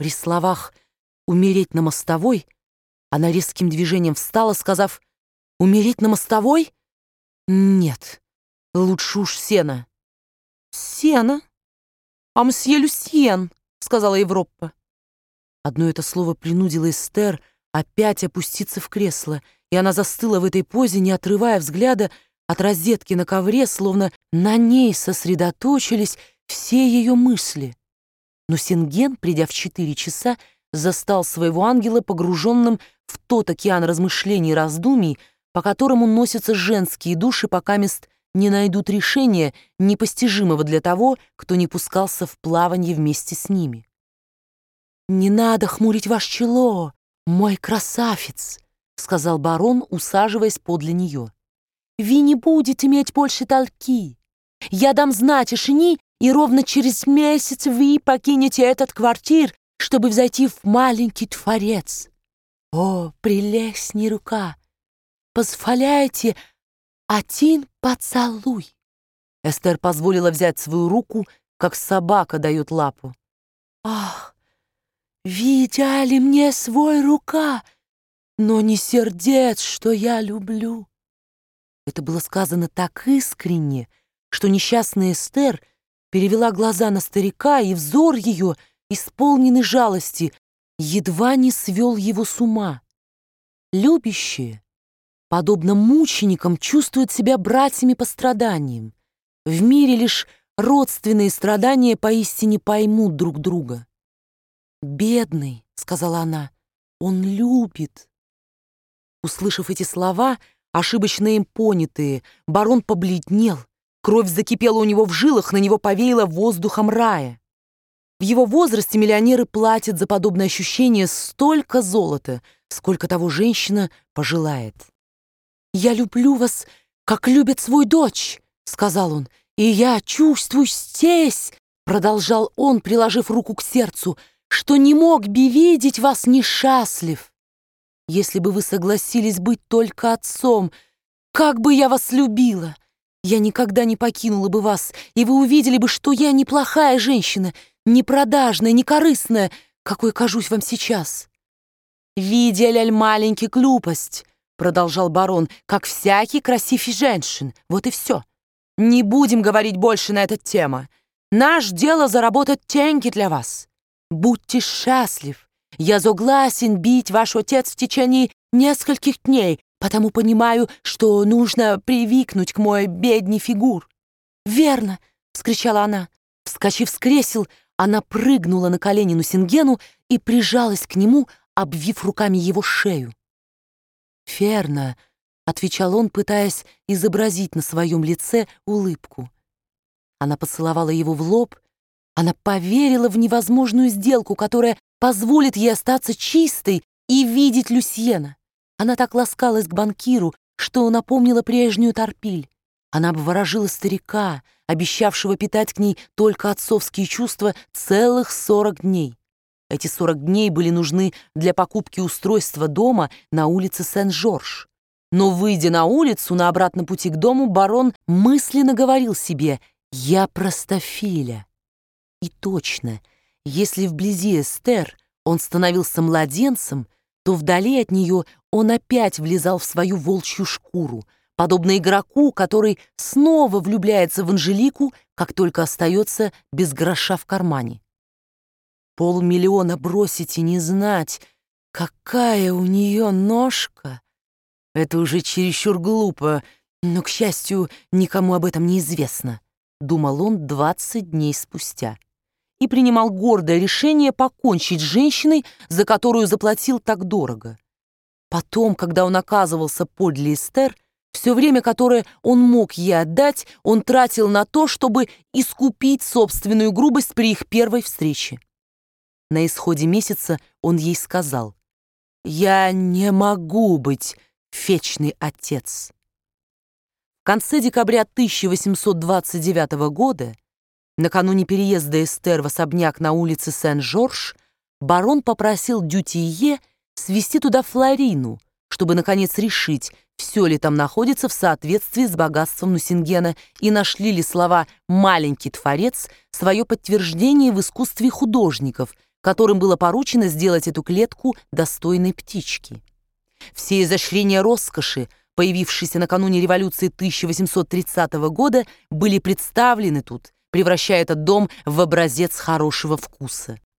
При словах «умереть на мостовой» она резким движением встала, сказав: «Умереть на мостовой? Нет, лучше уж сено». «Сено? А мсье Люсьен?» — сказала Европа. Одно это слово принудило Эстер опять опуститься в кресло, и она застыла в этой позе, не отрывая взгляда от розетки на ковре, словно на ней сосредоточились все ее мысли. Но Синген, придя в 4 часа, застал своего ангела погруженным в тот океан размышлений и раздумий, по которому носятся женские души, покамест не найдут решения, непостижимого для того, кто не пускался в плавание вместе с ними. «Не надо хмурить ваше чело, мой красавец», — сказал барон, усаживаясь подле нее. «Вы не будете иметь больше толки. Я дам знать Эшени, и ровно через месяц вы покинете этот квартир, чтобы взойти в маленький дворец. О, прелестней рука! Позволяйте один поцелуй». Эстер позволила взять свою руку, как собака дает лапу. «Ах, вы дали мне свой рука, но не сердец, что я люблю». Это было сказано так искренне, что несчастная Эстер перевела глаза на старика, и взор ее, исполненный жалости, едва не свел его с ума. Любящие, подобно мученикам, чувствуют себя братьями по страданиям. В мире лишь родственные страдания поистине поймут друг друга. «Бедный», — сказала она, — «он любит». Услышав эти слова, ошибочно им понятые, барон побледнел, кровь закипела у него в жилах, на него повеяло воздухом рая. В его возрасте миллионеры платят за подобное ощущение столько золота, сколько того женщина пожелает. «Я люблю вас, как любит свою дочь», — сказал он, — «и я чувствую здесь», — продолжал он, приложив руку к сердцу, «что не мог бы видеть вас несчастлив. Если бы вы согласились быть только отцом, как бы я вас любила! Я никогда не покинула бы вас, и вы увидели бы, что я неплохая женщина, не продажная, не корыстная, какой кажусь вам сейчас». «Видели аль маленький глупость», — продолжал барон, «как всякий красивый женщин. Вот и все. Не будем говорить больше на эту тему. Наш дело заработать деньги для вас. Будьте счастлив. Я согласен бить ваш отец в течение нескольких дней, потому понимаю, что нужно привыкнуть к моей бедной фигур». «Верно!» — вскричала она. Вскочив с кресел, она прыгнула на колени Нусингену и прижалась к нему, обвив руками его шею. «Верно!» — отвечал он, пытаясь изобразить на своем лице улыбку. Она поцеловала его в лоб. Она поверила в невозможную сделку, которая позволит ей остаться чистой и видеть Люсьена. Она так ласкалась к банкиру, что напомнила прежнюю Торпиль. Она обворожила старика, обещавшего питать к ней только отцовские чувства целых 40 дней. Эти 40 дней были нужны для покупки устройства дома на улице Сен-Жорж. Но, выйдя на улицу, на обратном пути к дому, барон мысленно говорил себе: «Я простофиля». И точно, если вблизи Эстер он становился младенцем, то вдали от нее он опять влезал в свою волчью шкуру, подобно игроку, который снова влюбляется в Анжелику, как только остается без гроша в кармане. 500 000 бросить и не знать, какая у нее ножка — это уже чересчур глупо, но, к счастью, никому об этом не известно, думал он 20 дней спустя. И принимал гордое решение покончить с женщиной, за которую заплатил так дорого. Потом, когда он оказывался подле Эстер, все время, которое он мог ей отдать, он тратил на то, чтобы искупить собственную грубость при их первой встрече. На исходе месяца он ей сказал: «Я не могу быть вечный отец». В конце декабря 1829 года, накануне переезда Эстер в особняк на улице Сен-Жорж, барон попросил Дютие свезти туда Флорину, чтобы, наконец, решить, все ли там находится в соответствии с богатством Нусингена и нашли ли слова «маленький творец» свое подтверждение в искусстве художников, которым было поручено сделать эту клетку достойной птички. Все изощрения роскоши, появившиеся накануне революции 1830 года, были представлены тут, превращая этот дом в образец хорошего вкуса.